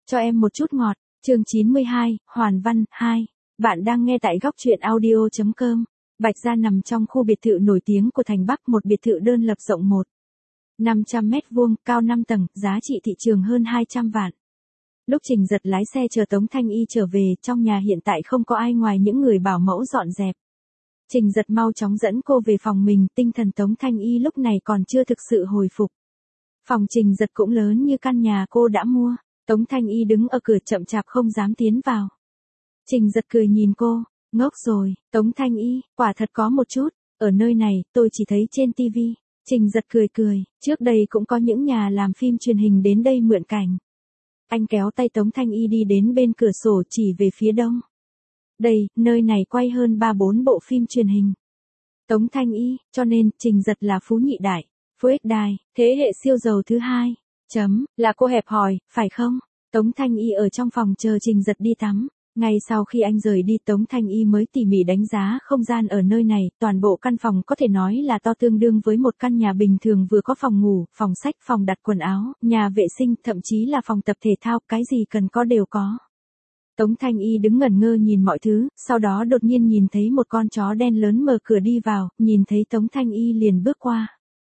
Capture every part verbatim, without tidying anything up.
Cho em một chút ngọt, chương chín mươi hai, Hoàn Văn, hai. Bạn đang nghe tại góc truyện audio chấm com. Bạch Gia nằm trong khu biệt thự nổi tiếng của thành Bắc, một biệt thự đơn lập rộng một phẩy năm trăm mét vuông, cao năm tầng, giá trị thị trường hơn hai trăm vạn. Lúc Trình Giật lái xe chờ Tống Thanh Y trở về, trong nhà hiện tại không có ai ngoài những người bảo mẫu dọn dẹp. Trình Giật mau chóng dẫn cô về phòng mình, tinh thần Tống Thanh Y lúc này còn chưa thực sự hồi phục. Phòng Trình Giật cũng lớn như căn nhà cô đã mua. Tống Thanh Y đứng ở cửa chậm chạp không dám tiến vào. Trình Giật cười nhìn cô, ngốc rồi, Tống Thanh Y, quả thật có một chút, ở nơi này, tôi chỉ thấy trên tivi. Trình Giật cười cười, trước đây cũng có những nhà làm phim truyền hình đến đây mượn cảnh. Anh kéo tay Tống Thanh Y đi đến bên cửa sổ chỉ về phía đông. Đây, nơi này quay hơn ba bốn bộ phim truyền hình. Tống Thanh Y, cho nên, Trình Giật là phú nhị đại, phú ích đài, thế hệ siêu giàu thứ hai. Chấm, là cô hẹp hòi, phải không? Tống Thanh Y ở trong phòng chờ Trình Giật đi tắm. Ngay sau khi anh rời đi, Tống Thanh Y mới tỉ mỉ đánh giá không gian ở nơi này, toàn bộ căn phòng có thể nói là to tương đương với một căn nhà bình thường, vừa có phòng ngủ, phòng sách, phòng đặt quần áo, nhà vệ sinh, thậm chí là phòng tập thể thao, cái gì cần có đều có. Tống Thanh Y đứng ngẩn ngơ nhìn mọi thứ, sau đó đột nhiên nhìn thấy một con chó đen lớn mở cửa đi vào, nhìn thấy Tống Thanh Y liền bước qua.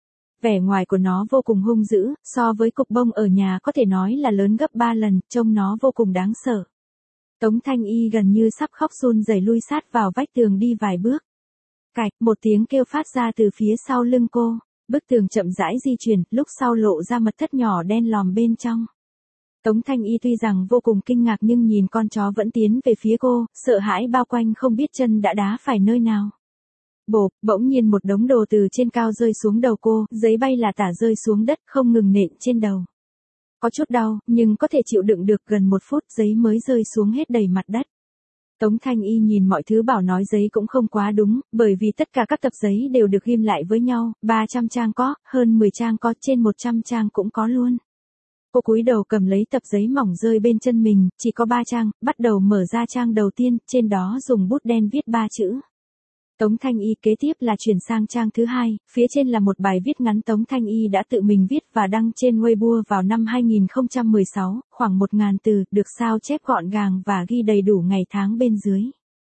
Vẻ ngoài của nó vô cùng hung dữ, so với cục bông ở nhà có thể nói là lớn gấp ba lần, trông nó vô cùng đáng sợ. Tống Thanh Y gần như sắp khóc, run rẩy lui sát vào vách tường đi vài bước. Cạch, một tiếng kêu phát ra từ phía sau lưng cô, bức tường chậm rãi di chuyển, lúc sau lộ ra mật thất nhỏ đen lòm bên trong. Tống Thanh Y tuy rằng vô cùng kinh ngạc nhưng nhìn con chó vẫn tiến về phía cô, sợ hãi bao quanh không biết chân đã đá phải nơi nào. Bộp, bỗng nhiên một đống đồ từ trên cao rơi xuống đầu cô, giấy bay là tả rơi xuống đất không ngừng nện trên đầu. Có chút đau, nhưng có thể chịu đựng được, gần một phút giấy mới rơi xuống hết đầy mặt đất. Tống Thanh Y nhìn mọi thứ bảo nói giấy cũng không quá đúng, bởi vì tất cả các tập giấy đều được ghim lại với nhau, ba trăm trang có, hơn mười trang có, trên một trăm trang cũng có luôn. Cô cúi đầu cầm lấy tập giấy mỏng rơi bên chân mình, chỉ có ba trang, bắt đầu mở ra trang đầu tiên, trên đó dùng bút đen viết ba chữ. Tống Thanh Y kế tiếp là chuyển sang trang thứ hai, phía trên là một bài viết ngắn Tống Thanh Y đã tự mình viết và đăng trên Weibo vào năm hai nghìn không trăm mười sáu, khoảng một nghìn từ, được sao chép gọn gàng và ghi đầy đủ ngày tháng bên dưới.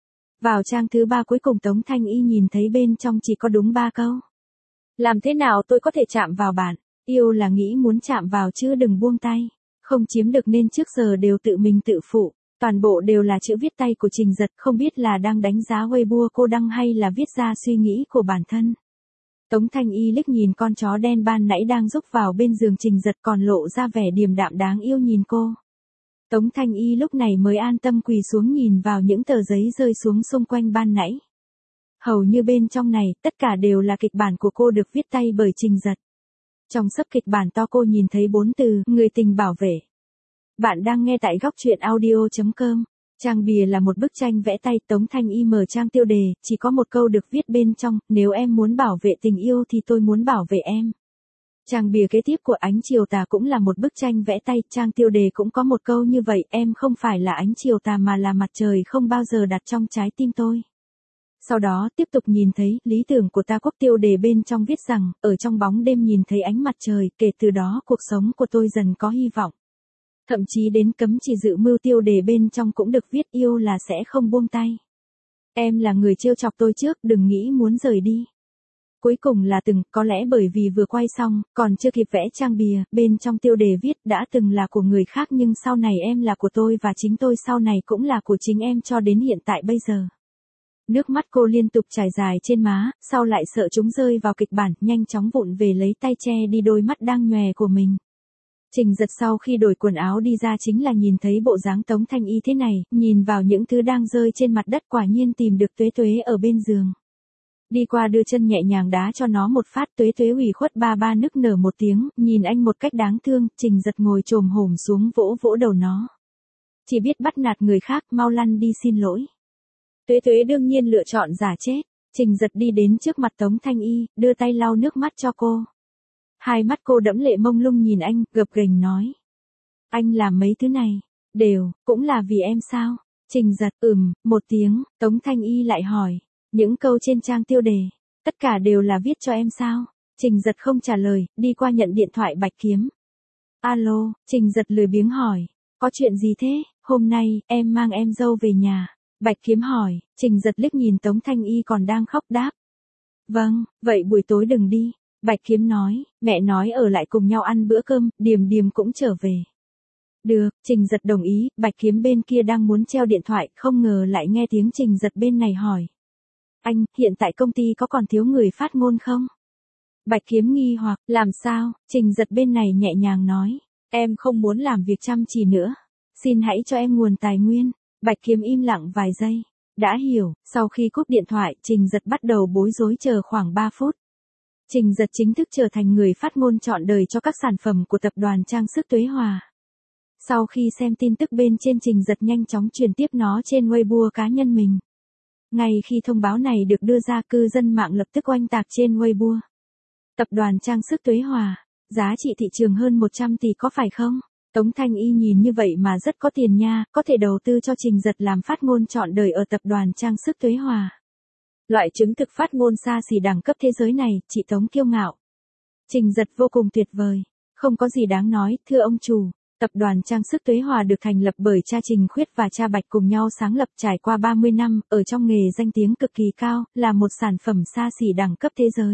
Vào trang thứ ba cuối cùng Tống Thanh Y nhìn thấy bên trong chỉ có đúng ba câu. Làm thế nào tôi có thể chạm vào bạn? Yêu là nghĩ muốn chạm vào chứ đừng buông tay. Không chiếm được nên trước giờ đều tự mình tự phụ. Toàn bộ đều là chữ viết tay của Trình Giật, không biết là đang đánh giá Weibo cô đăng hay là viết ra suy nghĩ của bản thân. Tống Thanh Y liếc nhìn con chó đen ban nãy đang rúc vào bên giường Trình Giật, còn lộ ra vẻ điềm đạm đáng yêu nhìn cô. Tống Thanh Y lúc này mới an tâm quỳ xuống nhìn vào những tờ giấy rơi xuống xung quanh ban nãy. Hầu như bên trong này, tất cả đều là kịch bản của cô được viết tay bởi Trình Giật. Trong sấp kịch bản to cô nhìn thấy bốn từ, người tình bảo vệ. Bạn đang nghe tại góc truyện audio chấm com. Trang bìa là một bức tranh vẽ tay, Tống Thanh Y mở trang tiêu đề, chỉ có một câu được viết bên trong, nếu em muốn bảo vệ tình yêu thì tôi muốn bảo vệ em. Trang bìa kế tiếp của Ánh Chiều Tà cũng là một bức tranh vẽ tay, trang tiêu đề cũng có một câu như vậy, em không phải là ánh chiều tà mà là mặt trời không bao giờ đặt trong trái tim tôi. Sau đó tiếp tục nhìn thấy, lý tưởng của ta quốc tiêu đề bên trong viết rằng, ở trong bóng đêm nhìn thấy ánh mặt trời, kể từ đó cuộc sống của tôi dần có hy vọng. Thậm chí đến cấm chỉ dự mưu tiêu đề bên trong cũng được viết, yêu là sẽ không buông tay. Em là người trêu chọc tôi trước, đừng nghĩ muốn rời đi. Cuối cùng là từng, có lẽ bởi vì vừa quay xong, còn chưa kịp vẽ trang bìa, bên trong tiêu đề viết, đã từng là của người khác nhưng sau này em là của tôi và chính tôi sau này cũng là của chính em cho đến hiện tại bây giờ. Nước mắt cô liên tục trải dài trên má, sau lại sợ chúng rơi vào kịch bản, nhanh chóng vụn về lấy tay che đi đôi mắt đang nhòe của mình. Trình Giật sau khi đổi quần áo đi ra chính là nhìn thấy bộ dáng Tống Thanh Y thế này, nhìn vào những thứ đang rơi trên mặt đất, quả nhiên tìm được Tuế Tuế ở bên giường. Đi qua đưa chân nhẹ nhàng đá cho nó một phát, Tuế Tuế ủy khuất ba ba nức nở một tiếng, nhìn anh một cách đáng thương, Trình Giật ngồi chồm hổm xuống vỗ vỗ đầu nó. Chỉ biết bắt nạt người khác, mau lăn đi xin lỗi. Tuế Tuế đương nhiên lựa chọn giả chết, Trình Giật đi đến trước mặt Tống Thanh Y, đưa tay lau nước mắt cho cô. Hai mắt cô đẫm lệ mông lung nhìn anh, gập ghềnh nói. Anh làm mấy thứ này, đều, cũng là vì em sao? Trình Giật, ừm, một tiếng, Tống Thanh Y lại hỏi. Những câu trên trang tiêu đề, tất cả đều là viết cho em sao? Trình Giật không trả lời, đi qua nhận điện thoại Bạch Kiếm. Alo, Trình Giật lười biếng hỏi. Có chuyện gì thế, hôm nay, em mang em dâu về nhà. Bạch Kiếm hỏi, Trình Giật liếc nhìn Tống Thanh Y còn đang khóc đáp. Vâng, vậy buổi tối đừng đi. Bạch Kiếm nói, mẹ nói ở lại cùng nhau ăn bữa cơm, Điềm Điềm cũng trở về. Được, Trình Giật đồng ý, Bạch Kiếm bên kia đang muốn treo điện thoại, không ngờ lại nghe tiếng Trình Giật bên này hỏi. Anh, hiện tại công ty có còn thiếu người phát ngôn không? Bạch Kiếm nghi hoặc, làm sao, Trình Giật bên này nhẹ nhàng nói, em không muốn làm việc chăm chỉ nữa. Xin hãy cho em nguồn tài nguyên. Bạch Kiếm im lặng vài giây. Đã hiểu, sau khi cúp điện thoại, Trình Giật bắt đầu bối rối chờ khoảng ba phút. Trình Giật chính thức trở thành người phát ngôn trọn đời cho các sản phẩm của tập đoàn trang sức Tuế Hòa. Sau khi xem tin tức bên trên, Trình Giật nhanh chóng truyền tiếp nó trên Weibo cá nhân mình. Ngay khi thông báo này được đưa ra, cư dân mạng lập tức oanh tạc trên Weibo. Tập đoàn trang sức Tuế Hòa, giá trị thị trường hơn một trăm tỷ có phải không? Tống Thanh Y nhìn như vậy mà rất có tiền nha, có thể đầu tư cho Trình Giật làm phát ngôn trọn đời ở tập đoàn trang sức Tuế Hòa. Loại chứng thực phát ngôn xa xỉ đẳng cấp thế giới này, chị Tống kiêu ngạo. Trình Giật vô cùng tuyệt vời, không có gì đáng nói, thưa ông chủ. Tập đoàn trang sức Tuế Hòa được thành lập bởi cha Trình Khuyết và cha Bạch cùng nhau sáng lập, trải qua ba mươi năm, ở trong nghề danh tiếng cực kỳ cao, là một sản phẩm xa xỉ đẳng cấp thế giới.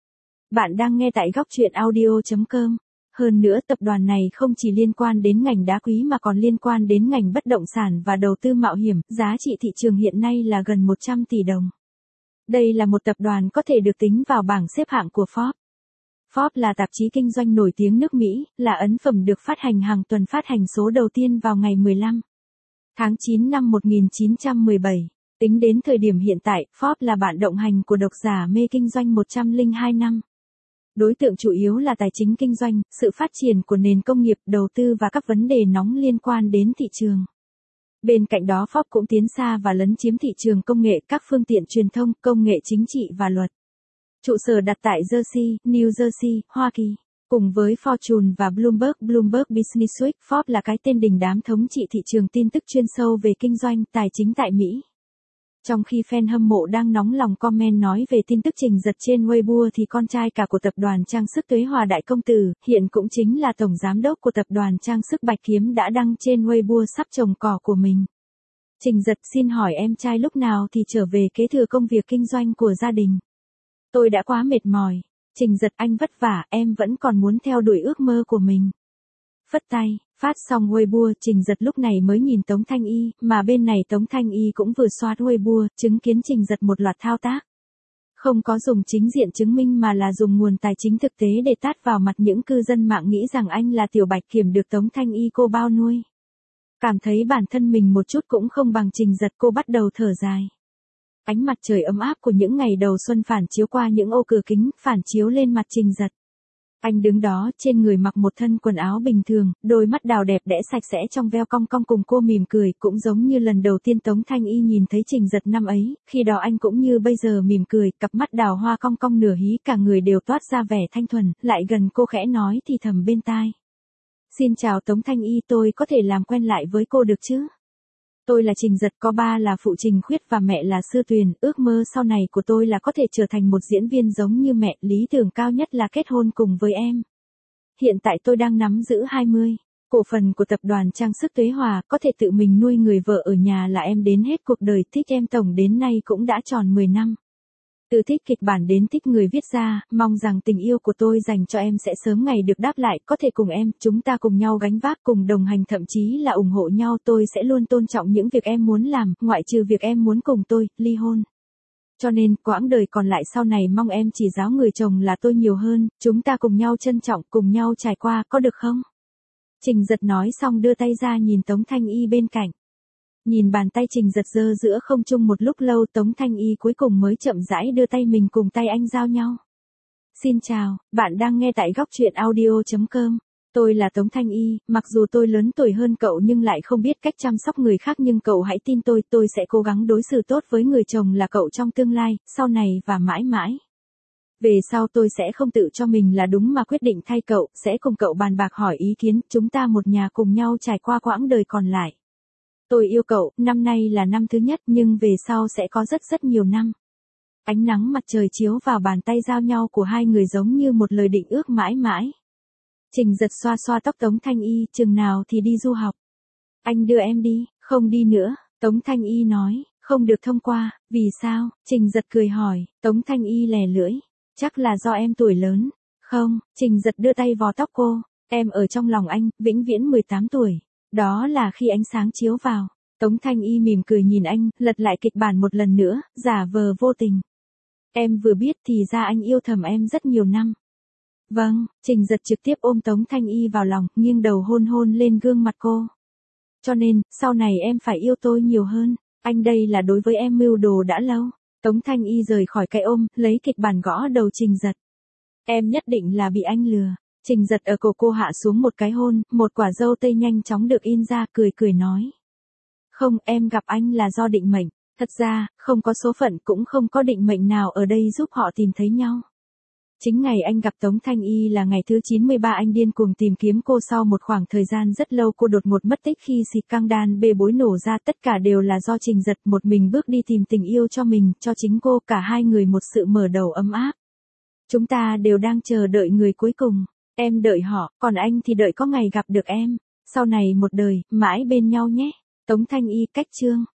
Bạn đang nghe tại góc truyện audio chấm com. Hơn nữa, tập đoàn này không chỉ liên quan đến ngành đá quý mà còn liên quan đến ngành bất động sản và đầu tư mạo hiểm, giá trị thị trường hiện nay là gần một trăm tỷ đồng. Đây là một tập đoàn có thể được tính vào bảng xếp hạng của Forbes. Forbes là tạp chí kinh doanh nổi tiếng nước Mỹ, là ấn phẩm được phát hành hàng tuần, phát hành số đầu tiên vào ngày mười lăm tháng chín năm một nghìn chín trăm mười bảy. Tính đến thời điểm hiện tại, Forbes là bạn đồng hành của độc giả mê kinh doanh một trăm lẻ hai năm. Đối tượng chủ yếu là tài chính kinh doanh, sự phát triển của nền công nghiệp, đầu tư và các vấn đề nóng liên quan đến thị trường. Bên cạnh đó, Forbes cũng tiến xa và lấn chiếm thị trường công nghệ, các phương tiện truyền thông, công nghệ chính trị và luật. Trụ sở đặt tại Jersey, New Jersey, Hoa Kỳ. Cùng với Fortune và Bloomberg, Bloomberg Business Week, Forbes là cái tên đình đám thống trị thị trường tin tức chuyên sâu về kinh doanh, tài chính tại Mỹ. Trong khi fan hâm mộ đang nóng lòng comment nói về tin tức Trình Giật trên Weibo, thì con trai cả của tập đoàn trang sức Tuế Hòa, Đại công tử, hiện cũng chính là tổng giám đốc của tập đoàn trang sức Bạch Kiếm, đã đăng trên Weibo sắp trồng cỏ của mình. Trình Giật, xin hỏi em trai lúc nào thì trở về kế thừa công việc kinh doanh của gia đình? Tôi đã quá mệt mỏi. Trình Giật, anh vất vả, em vẫn còn muốn theo đuổi ước mơ của mình. Phất tay, phát xong Weibo, Trình Giật lúc này mới nhìn Tống Thanh Y, mà bên này Tống Thanh Y cũng vừa soát Weibo, chứng kiến Trình Giật một loạt thao tác. Không có dùng chính diện chứng minh mà là dùng nguồn tài chính thực tế để tát vào mặt những cư dân mạng nghĩ rằng anh là tiểu Bạch Kiểm được Tống Thanh Y cô bao nuôi. Cảm thấy bản thân mình một chút cũng không bằng Trình Giật, cô bắt đầu thở dài. Ánh mặt trời ấm áp của những ngày đầu xuân phản chiếu qua những ô cửa kính, phản chiếu lên mặt Trình Giật. Anh đứng đó, trên người mặc một thân quần áo bình thường, đôi mắt đào đẹp đẽ sạch sẽ trong veo cong cong, cùng cô mỉm cười, cũng giống như lần đầu tiên Tống Thanh Y nhìn thấy Trình Giật năm ấy, khi đó anh cũng như bây giờ mỉm cười, cặp mắt đào hoa cong cong nửa hí, cả người đều toát ra vẻ thanh thuần, lại gần cô khẽ nói thì thầm bên tai. Xin chào Tống Thanh Y, tôi có thể làm quen lại với cô được chứ? Tôi là Trình Giật, có ba là phụ Trình Khuyết và mẹ là Sư Tuyền, ước mơ sau này của tôi là có thể trở thành một diễn viên giống như mẹ, lý tưởng cao nhất là kết hôn cùng với em. Hiện tại tôi đang nắm giữ hai mươi cổ phần của tập đoàn trang sức Tuế Hòa, có thể tự mình nuôi người vợ ở nhà là em đến hết cuộc đời, thích em tổng đến nay cũng đã tròn mười năm. Từ thích kịch bản đến thích người viết ra, mong rằng tình yêu của tôi dành cho em sẽ sớm ngày được đáp lại, có thể cùng em, chúng ta cùng nhau gánh vác, cùng đồng hành, thậm chí là ủng hộ nhau, tôi sẽ luôn tôn trọng những việc em muốn làm, ngoại trừ việc em muốn cùng tôi, ly hôn. Cho nên, quãng đời còn lại sau này mong em chỉ giáo người chồng là tôi nhiều hơn, chúng ta cùng nhau trân trọng, cùng nhau trải qua, có được không? Trình Giật nói xong đưa tay ra nhìn Tống Thanh Y bên cạnh. Nhìn bàn tay Trình Giật giơ giữa không trung một lúc lâu, Tống Thanh Y cuối cùng mới chậm rãi đưa tay mình cùng tay anh giao nhau. Xin chào, bạn đang nghe tại góc truyện audio chấm com. Tôi là Tống Thanh Y, mặc dù tôi lớn tuổi hơn cậu nhưng lại không biết cách chăm sóc người khác, nhưng cậu hãy tin tôi, tôi sẽ cố gắng đối xử tốt với người chồng là cậu trong tương lai, sau này và mãi mãi. Về sau tôi sẽ không tự cho mình là đúng mà quyết định thay cậu, sẽ cùng cậu bàn bạc hỏi ý kiến, chúng ta một nhà cùng nhau trải qua quãng đời còn lại. Tôi yêu cậu, năm nay là năm thứ nhất nhưng về sau sẽ có rất rất nhiều năm. Ánh nắng mặt trời chiếu vào bàn tay giao nhau của hai người giống như một lời định ước mãi mãi. Trình Giật xoa xoa tóc Tống Thanh Y, chừng nào thì đi du học. Anh đưa em đi, không đi nữa, Tống Thanh Y nói, không được thông qua, vì sao, Trình Giật cười hỏi, Tống Thanh Y lè lưỡi, chắc là do em tuổi lớn, không, Trình Giật đưa tay vò tóc cô, em ở trong lòng anh, vĩnh viễn mười tám tuổi, đó là khi ánh sáng chiếu vào. Tống Thanh Y mỉm cười nhìn anh, lật lại kịch bản một lần nữa, giả vờ vô tình. Em vừa biết thì ra anh yêu thầm em rất nhiều năm. Vâng, Trình Giật trực tiếp ôm Tống Thanh Y vào lòng, nghiêng đầu hôn hôn lên gương mặt cô. Cho nên, sau này em phải yêu tôi nhiều hơn, anh đây là đối với em mưu đồ đã lâu. Tống Thanh Y rời khỏi cái ôm, lấy kịch bản gõ đầu Trình Giật. Em nhất định là bị anh lừa. Trình Giật ở cổ cô hạ xuống một cái hôn, một quả dâu tây nhanh chóng được in ra, cười cười nói. Không, em gặp anh là do định mệnh. Thật ra, không có số phận cũng không có định mệnh nào ở đây giúp họ tìm thấy nhau. Chính ngày anh gặp Tống Thanh Y là ngày thứ chín mươi ba anh điên cuồng tìm kiếm cô sau một khoảng thời gian rất lâu cô đột ngột mất tích khi xịt căng đan bê bối nổ ra tất cả đều là do Trình Giật một mình bước đi tìm tình yêu cho mình, cho chính cô cả hai người một sự mở đầu ấm áp. Chúng ta đều đang chờ đợi người cuối cùng, em đợi họ, còn anh thì đợi có ngày gặp được em, sau này một đời, mãi bên nhau nhé. Tống Thanh Y cách chương.